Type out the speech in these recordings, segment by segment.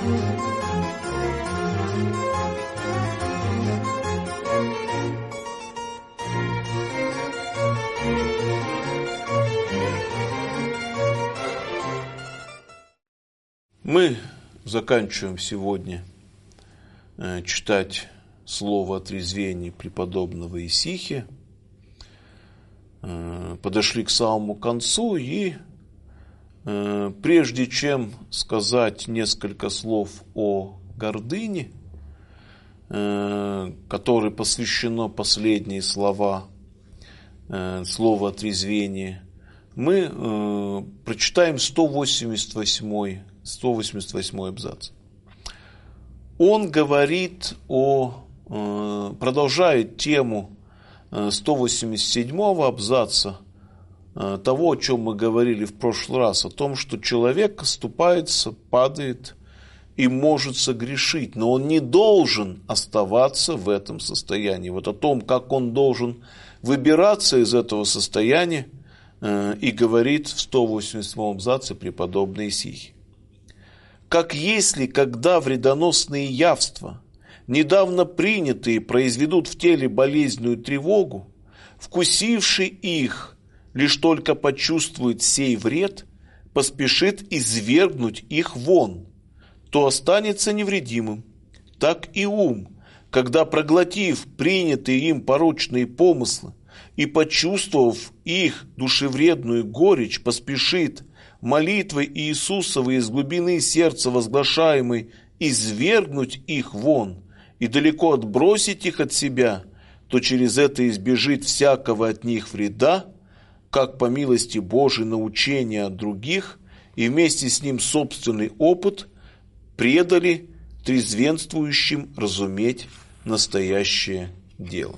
Мы заканчиваем сегодня читать слово о трезвении преподобного Исихия. Подошли к самому концу, и прежде чем сказать несколько слов о гордыне, которой посвящено последние слова, слово о трезвении, мы прочитаем 188 абзац. Он говорит продолжает тему 187 абзаца, того, о чем мы говорили в прошлый раз, о том, что человек оступается, падает и может согрешить, но он не должен оставаться в этом состоянии. Вот о том, как он должен выбираться из этого состояния, и говорит в 187 абзаце преподобный Исихий. Как если, когда вредоносные явства, недавно принятые, произведут в теле болезненную тревогу, вкусивший их, лишь только почувствует сей вред, поспешит извергнуть их вон, то останется невредимым. Так и ум, когда, проглотив принятые им порочные помыслы и почувствовав их душевредную горечь, поспешит молитвой Иисусовой из глубины сердца возглашаемой извергнуть их вон и далеко отбросить их от себя, то через это избежит всякого от них вреда, как по милости Божией научения от других, и вместе с ним собственный опыт предали трезвенствующим разуметь настоящее дело.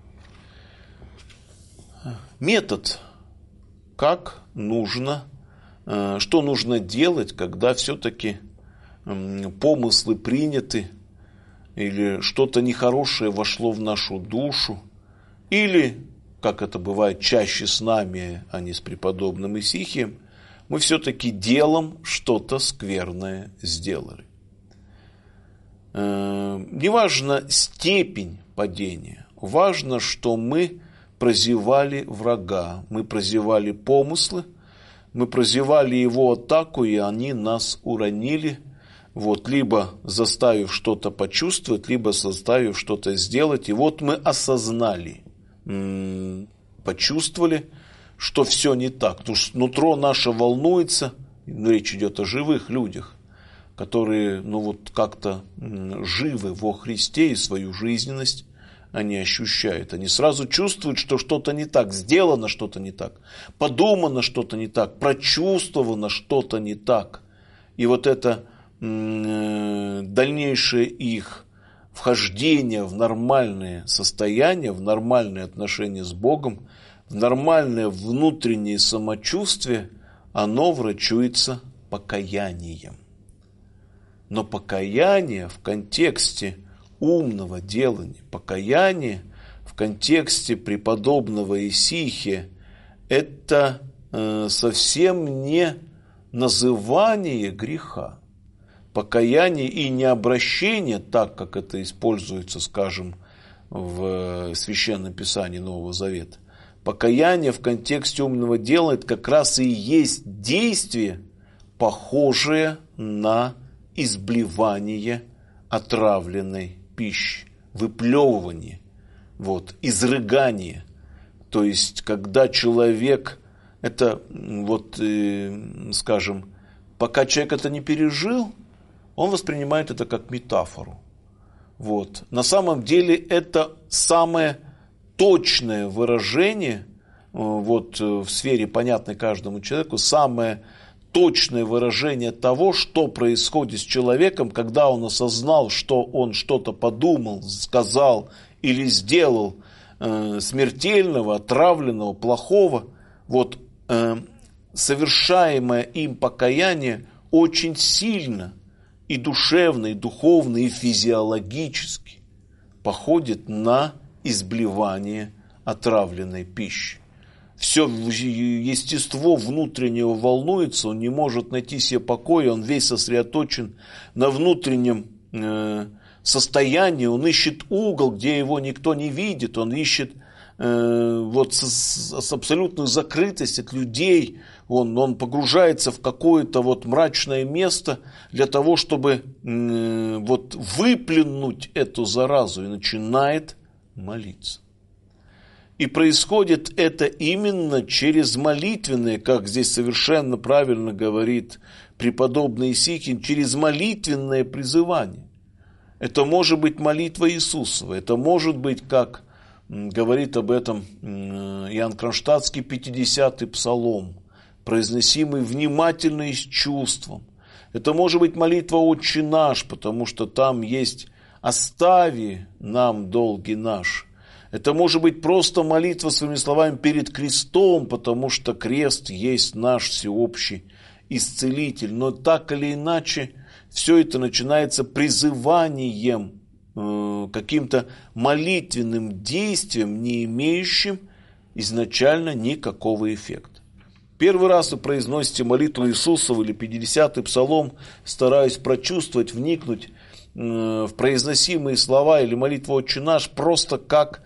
Метод, как нужно, что нужно делать, когда все-таки помыслы приняты, или что-то нехорошее вошло в нашу душу, или, как это бывает чаще с нами, а не с преподобным Исихием, мы все-таки делом что-то скверное сделали. Неважно степень падения, важно, что мы прозевали врага, мы прозевали помыслы, мы прозевали его атаку, и они нас уронили, либо заставив что-то почувствовать, либо заставив что-то сделать. И вот мы осознали, почувствовали, что все не так. Потому что нутро наше волнуется, речь идет о живых людях, которые как-то живы во Христе и свою жизненность они ощущают. Они сразу чувствуют, что что-то не так, сделано что-то не так, подумано что-то не так, прочувствовано что-то не так. И вот это дальнейшее их вхождение в нормальное состояние, в нормальные отношения с Богом, в нормальное внутреннее самочувствие, оно врачуется покаянием. Но покаяние в контексте умного делания, покаяние в контексте преподобного Исихия – это совсем не называние греха. Покаяние и необращение, так как это используется, скажем, в Священном Писании Нового Завета. Покаяние в контексте умного дела – это как раз и есть действие, похожее на изблевание отравленной пищи, выплевывание, изрыгание. То есть, когда человек, это скажем, пока человек это не пережил, он воспринимает это как метафору. На самом деле это самое точное выражение, в сфере, понятной каждому человеку, самое точное выражение того, что происходит с человеком, когда он осознал, что он что-то подумал, сказал или сделал смертельного, отравленного, плохого. Совершаемое им покаяние очень сильно и душевно, и духовно, и физиологически походит на изблевание отравленной пищи. все естество внутреннего волнуется, он не может найти себе покоя, он весь сосредоточен на внутреннем состоянии, он ищет угол, где его никто не видит, он ищет с абсолютной закрытостью от людей, он погружается в какое-то мрачное место для того, чтобы выплюнуть эту заразу, и начинает молиться. И происходит это именно через молитвенное, как здесь совершенно правильно говорит преподобный Исихин, через молитвенное призывание. Это может быть молитва Иисусова, это может быть, как говорит об этом Иоанн Кронштадтский, 50-й псалом, произносимый внимательно и с чувством. Это может быть молитва «Отче наш», потому что там есть «Остави нам долги наши». Это может быть просто молитва своими словами перед крестом, потому что крест есть наш всеобщий исцелитель. Но так или иначе, все это начинается призыванием, каким-то молитвенным действием, не имеющим изначально никакого эффекта. Первый раз вы произносите молитву Иисусову или 50-й псалом, стараясь прочувствовать, вникнуть в произносимые слова или молитву «Отче наш», просто как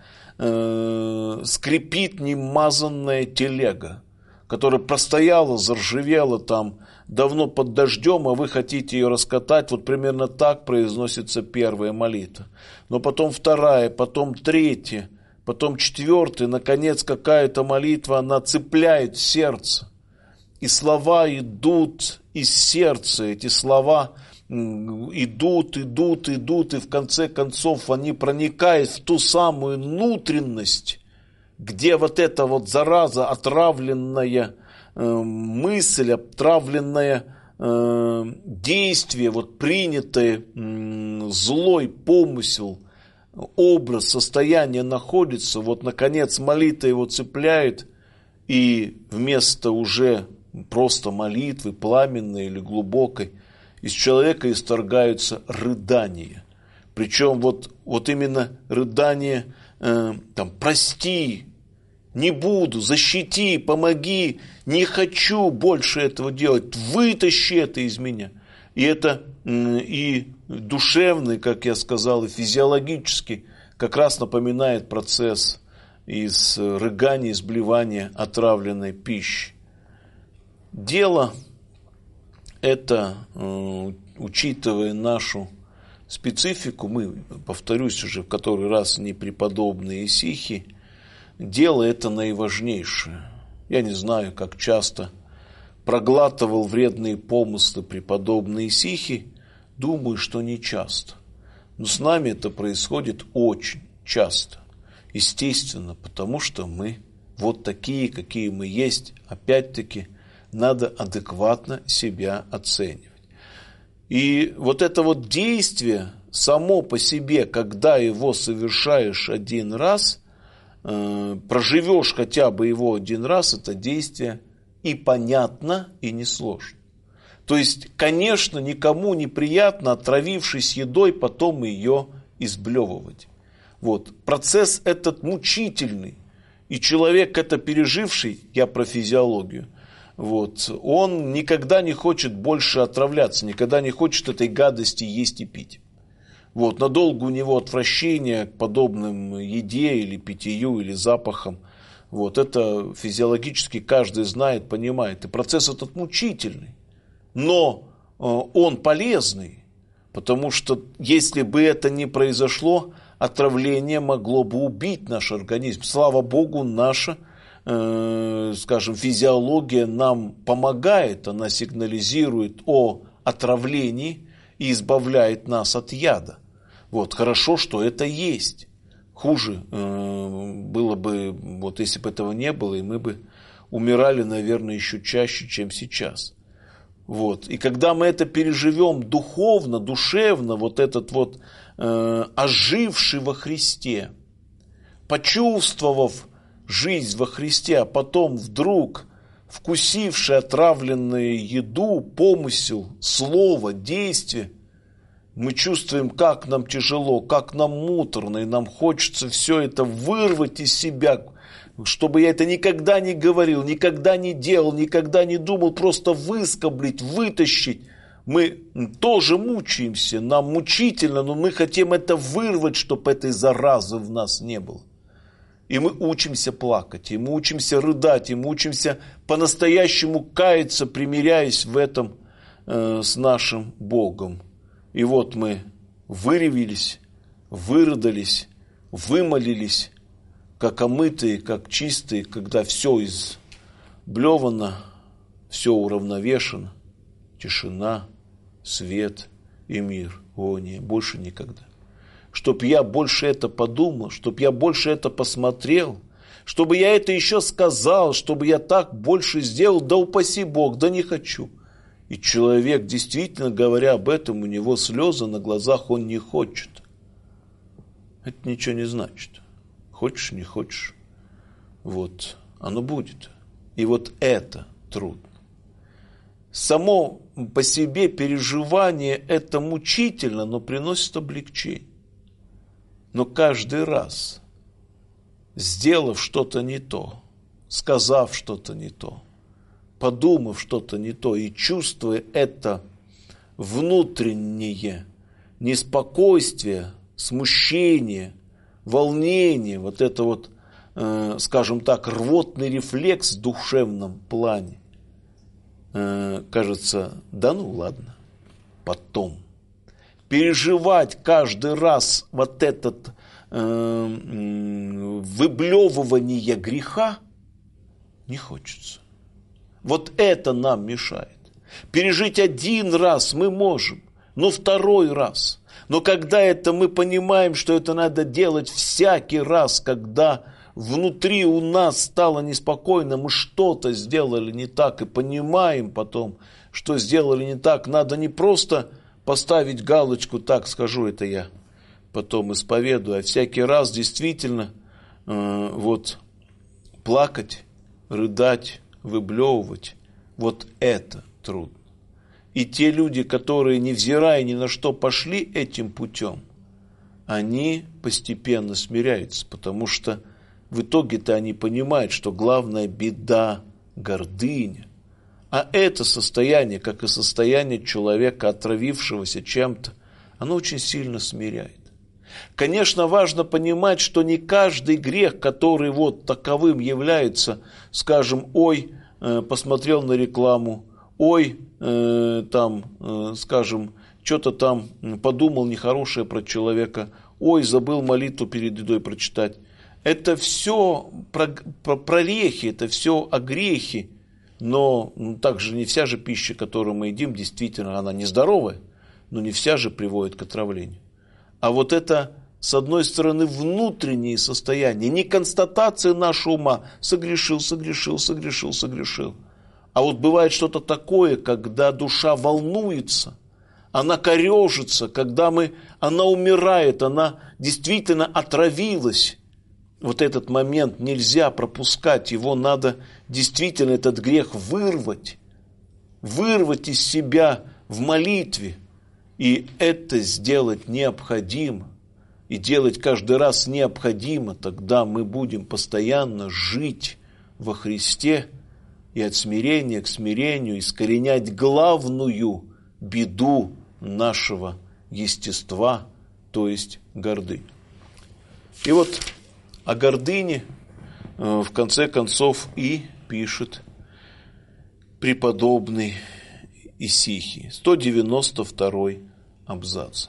скрипит немазанная телега, которая простояла, заржавела там давно под дождем, а вы хотите ее раскатать. Вот примерно так произносится первая молитва. Но потом вторая, потом третья, потом четвертая, наконец какая-то молитва, она цепляет сердце. И слова идут из сердца, эти слова идут, и в конце концов они проникают в ту самую внутренность, где эта зараза, отравленная мысль, отравленное действие, принятое злой помысел, образ, состояние находится, наконец молитва его цепляет, и вместо уже просто молитвы, пламенной или глубокой, из человека исторгаются рыдания. Причем именно рыдания «прости», «не буду», «защити», «помоги», «не хочу больше этого делать», «вытащи это из меня». И это и душевный, как я сказал, и физиологический как раз напоминает процесс из рыгания, из блевания отравленной пищи. Дело это, учитывая нашу специфику, мы, повторюсь уже в который раз, не преподобные исихи, дело это наиважнейшее. Я не знаю, как часто проглатывал вредные помыслы преподобные исихи, думаю, что не часто. Но с нами это происходит очень часто. Естественно, потому что мы такие, какие мы есть, опять-таки, надо адекватно себя оценивать. И это действие само по себе, когда его совершаешь один раз, проживешь хотя бы его один раз, это действие и понятно, и несложно. То есть, конечно, никому неприятно, отравившись едой, потом ее изблевывать. Процесс этот мучительный. И человек, это переживший, я про физиологию, он никогда не хочет больше отравляться, никогда не хочет этой гадости есть и пить. Надолго у него отвращение к подобным еде или питью, или запахам. Это физиологически каждый знает, понимает. И процесс этот мучительный. Но он полезный, потому что если бы это не произошло, отравление могло бы убить наш организм. Слава Богу, наша физиология нам помогает, она сигнализирует о отравлении и избавляет нас от яда. Хорошо, что это есть. Хуже было бы, если бы этого не было, и мы бы умирали, наверное, еще чаще, чем сейчас. И когда мы это переживем духовно, душевно, оживший во Христе, почувствовав жизнь во Христе, а потом вдруг вкусивший отравленную еду, помысел, слово, действие, мы чувствуем, как нам тяжело, как нам муторно, и нам хочется все это вырвать из себя, чтобы я это никогда не говорил, никогда не делал, никогда не думал, просто выскоблить, вытащить. Мы тоже мучаемся, нам мучительно, но мы хотим это вырвать, чтобы этой заразы в нас не было. И мы учимся плакать, и мы учимся рыдать, и мы учимся по-настоящему каяться, примиряясь в этом с нашим Богом. И вот мы выревелись, вырыдались, вымолились, как омытые, как чистые, когда все изблевано, все уравновешено, тишина, свет и мир. О, не, больше никогда. Чтоб я больше это подумал, чтоб я больше это посмотрел, чтобы я это еще сказал, чтобы я так больше сделал, да упаси Бог, да не хочу. И человек, действительно говоря об этом, у него слезы на глазах, он не хочет. Это ничего не значит. Хочешь, не хочешь. Вот, оно будет. И вот это трудно. Само по себе переживание это мучительно, но приносит облегчение. Но каждый раз, сделав что-то не то, сказав что-то не то, подумав что-то не то и чувствуя это внутреннее неспокойствие, смущение, волнение, вот это вот, скажем так, рвотный рефлекс в душевном плане, кажется, да ну ладно, потом. Переживать каждый раз вот этот выблевывание греха не хочется. Вот это нам мешает. Пережить один раз мы можем, но второй раз. Но когда это мы понимаем, что это надо делать всякий раз, когда внутри у нас стало неспокойно, мы что-то сделали не так и понимаем потом, что сделали не так, надо не просто поставить галочку, так скажу, это я потом исповедую, а всякий раз действительно вот плакать, рыдать, выблевывать, вот это трудно. И те люди, которые, невзирая ни на что, пошли этим путем, они постепенно смиряются, потому что в итоге-то они понимают, что главная беда – гордыня. А это состояние, как и состояние человека, отравившегося чем-то, оно очень сильно смиряет. Конечно, важно понимать, что не каждый грех, который вот таковым является, скажем, ой, посмотрел на рекламу, ой, скажем, что-то там подумал нехорошее про человека, ой, забыл молитву перед едой прочитать. Это все прорехи, это все огрехи, но также не вся же пища, которую мы едим, действительно, она нездоровая, но не вся же приводит к отравлению. А вот это, с одной стороны, внутренние состояния, не констатация нашего ума, согрешил. А вот бывает что-то такое, когда душа волнуется, она корежится, когда она умирает, она действительно отравилась. Вот этот момент нельзя пропускать, его надо действительно этот грех вырвать из себя в молитве. И это сделать необходимо, и делать каждый раз необходимо, тогда мы будем постоянно жить во Христе и от смирения к смирению искоренять главную беду нашего естества, то есть гордыню. И вот о гордыне в конце концов и пишет преподобный Исихий, 192 абзац.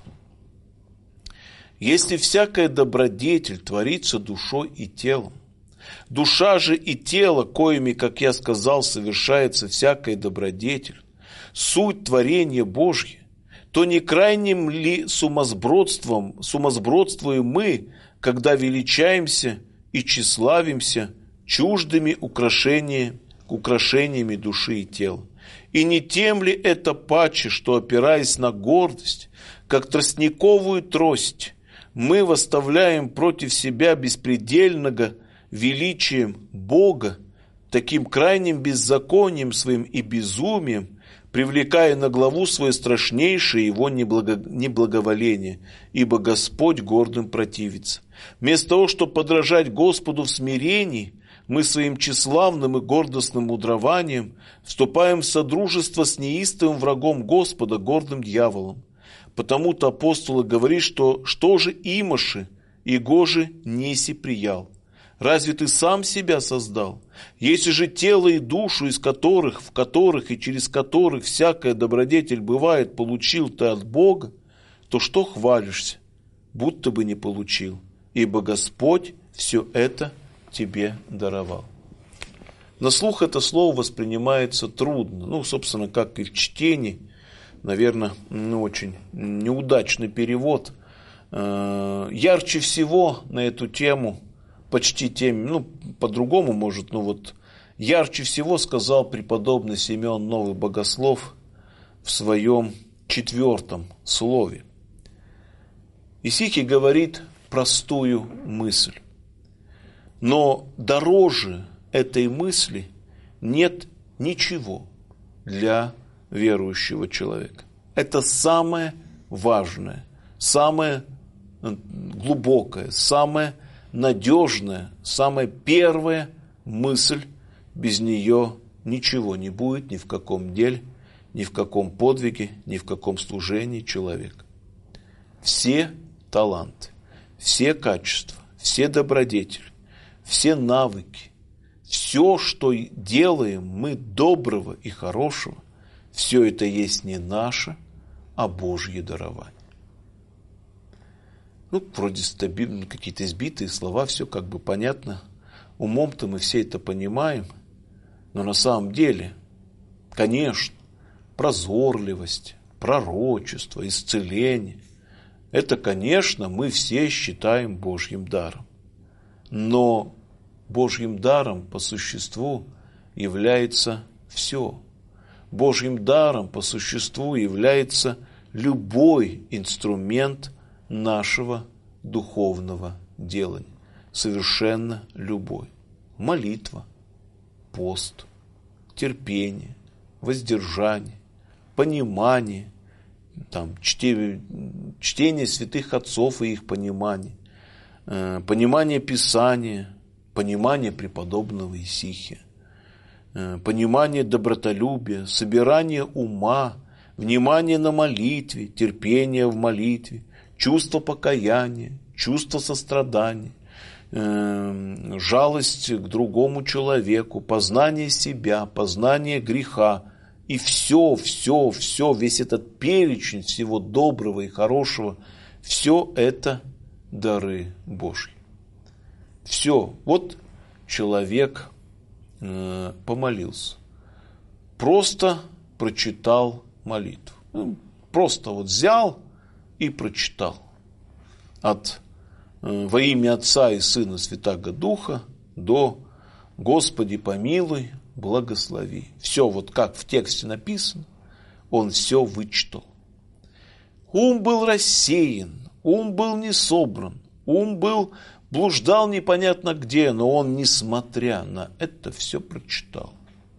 Если всякая добродетель творится душой и телом, душа же и тело, коими, как я сказал, совершается всякая добродетель, суть творения Божье, то не крайним ли сумасбродствуем мы, когда величаемся и тщеславимся чуждыми украшениями души и тела? И не тем ли это паче, что, опираясь на гордость, как тростниковую трость, мы выставляем против себя беспредельного величием Бога, таким крайним беззаконием своим и безумием, привлекая на главу свое страшнейшее его неблаговоление, ибо Господь гордым противится. Вместо того, чтобы подражать Господу в смирении, мы своим тщеславным и гордостным мудрованием вступаем в содружество с неистовым врагом Господа, гордым дьяволом. Потому-то апостол говорит, что же имаши, и гоже неси приял. Разве ты сам себя создал? Если же тело и душу, в которых и через которых всякая добродетель бывает, получил ты от Бога, то что хвалишься, будто бы не получил, ибо Господь все это тебе даровал. На слух это слово воспринимается трудно, собственно, как и в чтении, наверное, очень неудачный перевод. Ярче всего на эту тему, почти теме, по-другому может, ярче всего сказал преподобный Симеон Новый Богослов в своем 4 слове. Исихий говорит простую мысль. Но дороже этой мысли нет ничего для верующего человека. Это самое важное, самое глубокое, самое надежная, самая первая мысль, без нее ничего не будет ни в каком деле, ни в каком подвиге, ни в каком служении человека. Все таланты, все качества, все добродетели, все навыки, все, что делаем мы доброго и хорошего, все это есть не наше, а Божье дарование. Вроде стабильно, какие-то избитые слова, все как бы понятно. Умом-то мы все это понимаем. Но на самом деле, конечно, прозорливость, пророчество, исцеление, это, конечно, мы все считаем Божьим даром. Но Божьим даром по существу является все. Божьим даром по существу является любой инструмент нашего духовного делания. Совершенно любой. Молитва, пост, терпение, воздержание, понимание, чтение святых отцов и их понимание, понимание Писания, понимание преподобного Исихия, понимание добротолюбия, собирание ума, внимание на молитве, терпение в молитве, чувство покаяния, чувство сострадания, жалость к другому человеку, познание себя, познание греха. И все, весь этот перечень всего доброго и хорошего, все это дары Божьи. Все. Вот человек помолился. Просто прочитал молитву. Просто взял и прочитал. Во имя Отца и Сына Святаго Духа до Господи помилуй, благослови. Все как в тексте написано, он все вычитал. Ум был рассеян, ум был не собран, блуждал непонятно где, но он, несмотря на это, все прочитал.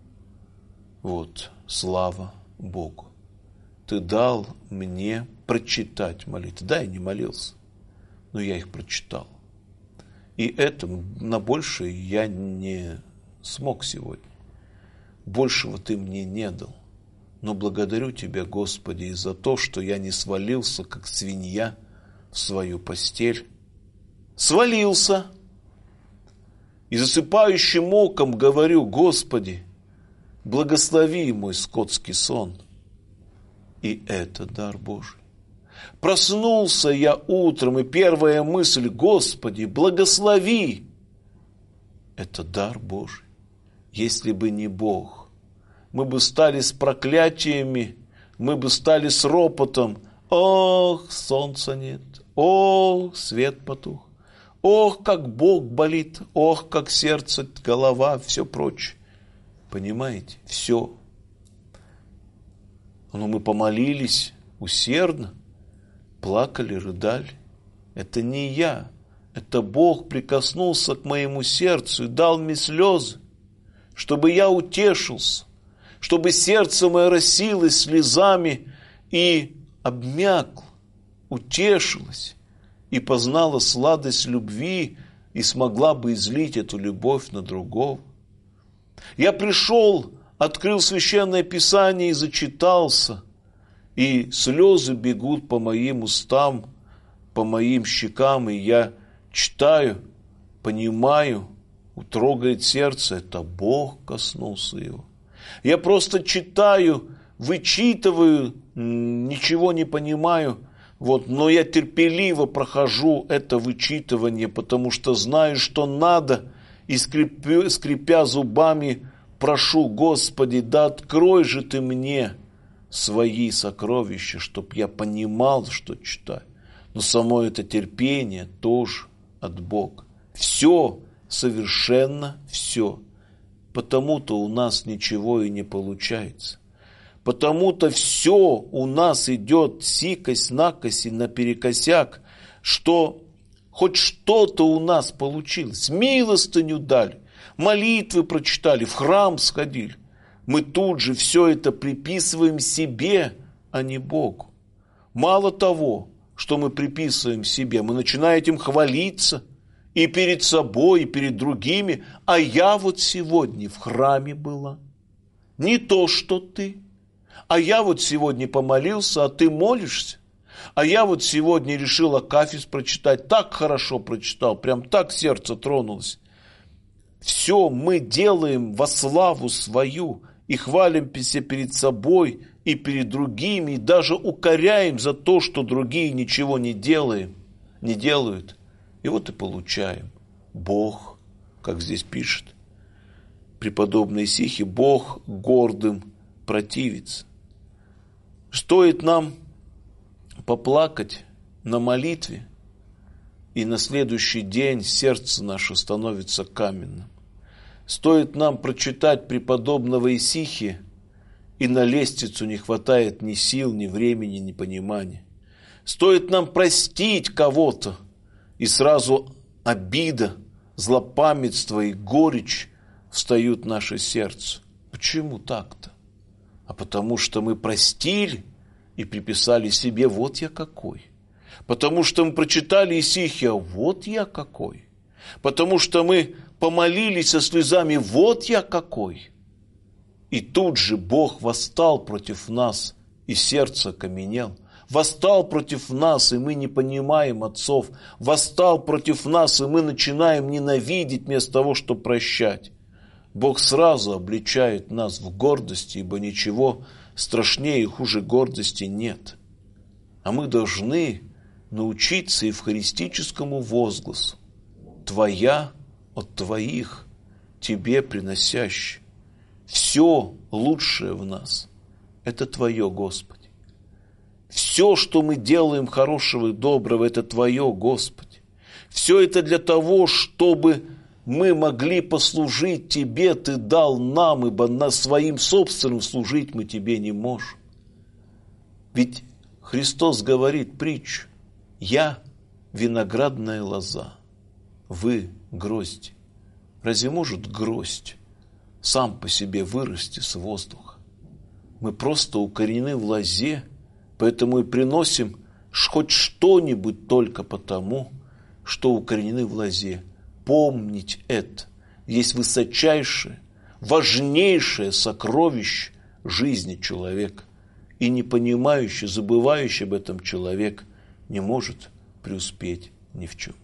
Слава Богу. Ты дал мне прочитать молитвы. Да, я не молился, но я их прочитал. И это на большее я не смог сегодня. Большего ты мне не дал. Но благодарю тебя, Господи, и за то, что я не свалился, как свинья, в свою постель. Свалился. И засыпающим оком говорю: Господи, благослови мой скотский сон. И это дар Божий. Проснулся я утром, и первая мысль: Господи, благослови. Это дар Божий. Если бы не Бог, мы бы стали с проклятиями, мы бы стали с ропотом: ох, солнца нет, ох, свет потух, ох, как Бог болит, ох, как сердце, голова, все прочее. Понимаете? Все. Но мы помолились усердно, плакали, рыдали. Это не я, это Бог прикоснулся к моему сердцу и дал мне слезы, чтобы я утешился, чтобы сердце мое росилось слезами и обмякло, утешилось и познало сладость любви и смогла бы излить эту любовь на другого. Я пришел, открыл Священное Писание и зачитался, и слезы бегут по моим устам, по моим щекам, и я читаю, понимаю, трогает сердце, это Бог коснулся его. Я просто читаю, вычитываю, ничего не понимаю, но я терпеливо прохожу это вычитывание, потому что знаю, что надо, и скрипя зубами, прошу: Господи, да открой же Ты мне свои сокровища, чтоб я понимал, что читаю. Но само это терпение тоже от Бога. Все, совершенно все. Потому-то у нас ничего и не получается. Потому-то все у нас идет сикость-накость и наперекосяк, что хоть что-то у нас получилось. Милостыню дали, молитвы прочитали, в храм сходили. Мы тут же все это приписываем себе, а не Богу. Мало того, что мы приписываем себе, мы начинаем этим хвалиться и перед собой, и перед другими. А я сегодня в храме была. Не то, что ты. А я сегодня помолился, а ты молишься. А я сегодня решил акафист прочитать. Так хорошо прочитал, прям так сердце тронулось. Все мы делаем во славу свою и хвалимся перед собой и перед другими, и даже укоряем за то, что другие ничего не делают. И и получаем. Бог, как здесь пишет преподобный Исихий, Бог гордым противится. Стоит нам поплакать на молитве, и на следующий день сердце наше становится каменным. Стоит нам прочитать преподобного Исихия, и на лестницу не хватает ни сил, ни времени, ни понимания. Стоит нам простить кого-то, и сразу обида, злопамятство и горечь встают в наше сердце. Почему так-то? А потому что мы простили и приписали себе: вот я какой. Потому что мы прочитали Исихия: вот я какой. Потому что мы помолились со слезами: вот я какой. И тут же Бог восстал против нас, и сердце окаменело. Восстал против нас, и мы не понимаем отцов. Восстал против нас, и мы начинаем ненавидеть вместо того, чтобы прощать. Бог сразу обличает нас в гордости, ибо ничего страшнее и хуже гордости нет. А мы должны научиться евхаристическому возгласу: Твоя от Твоих, Тебе приносящий. Все лучшее в нас – это Твое, Господи. Все, что мы делаем хорошего и доброго, это Твое, Господи. Все это для того, чтобы мы могли послужить Тебе, Ты дал нам, ибо своим собственным служить мы Тебе не можем. Ведь Христос говорит притчу: «Я виноградная лоза, вы грозди». Разве может гроздь сам по себе вырасти с воздуха? Мы просто укоренены в лозе, поэтому и приносим хоть что-нибудь только потому, что укоренены в лозе. Помнить это есть высочайшее, важнейшее сокровище жизни человека. И не понимающий, забывающий об этом человек не может преуспеть ни в чем.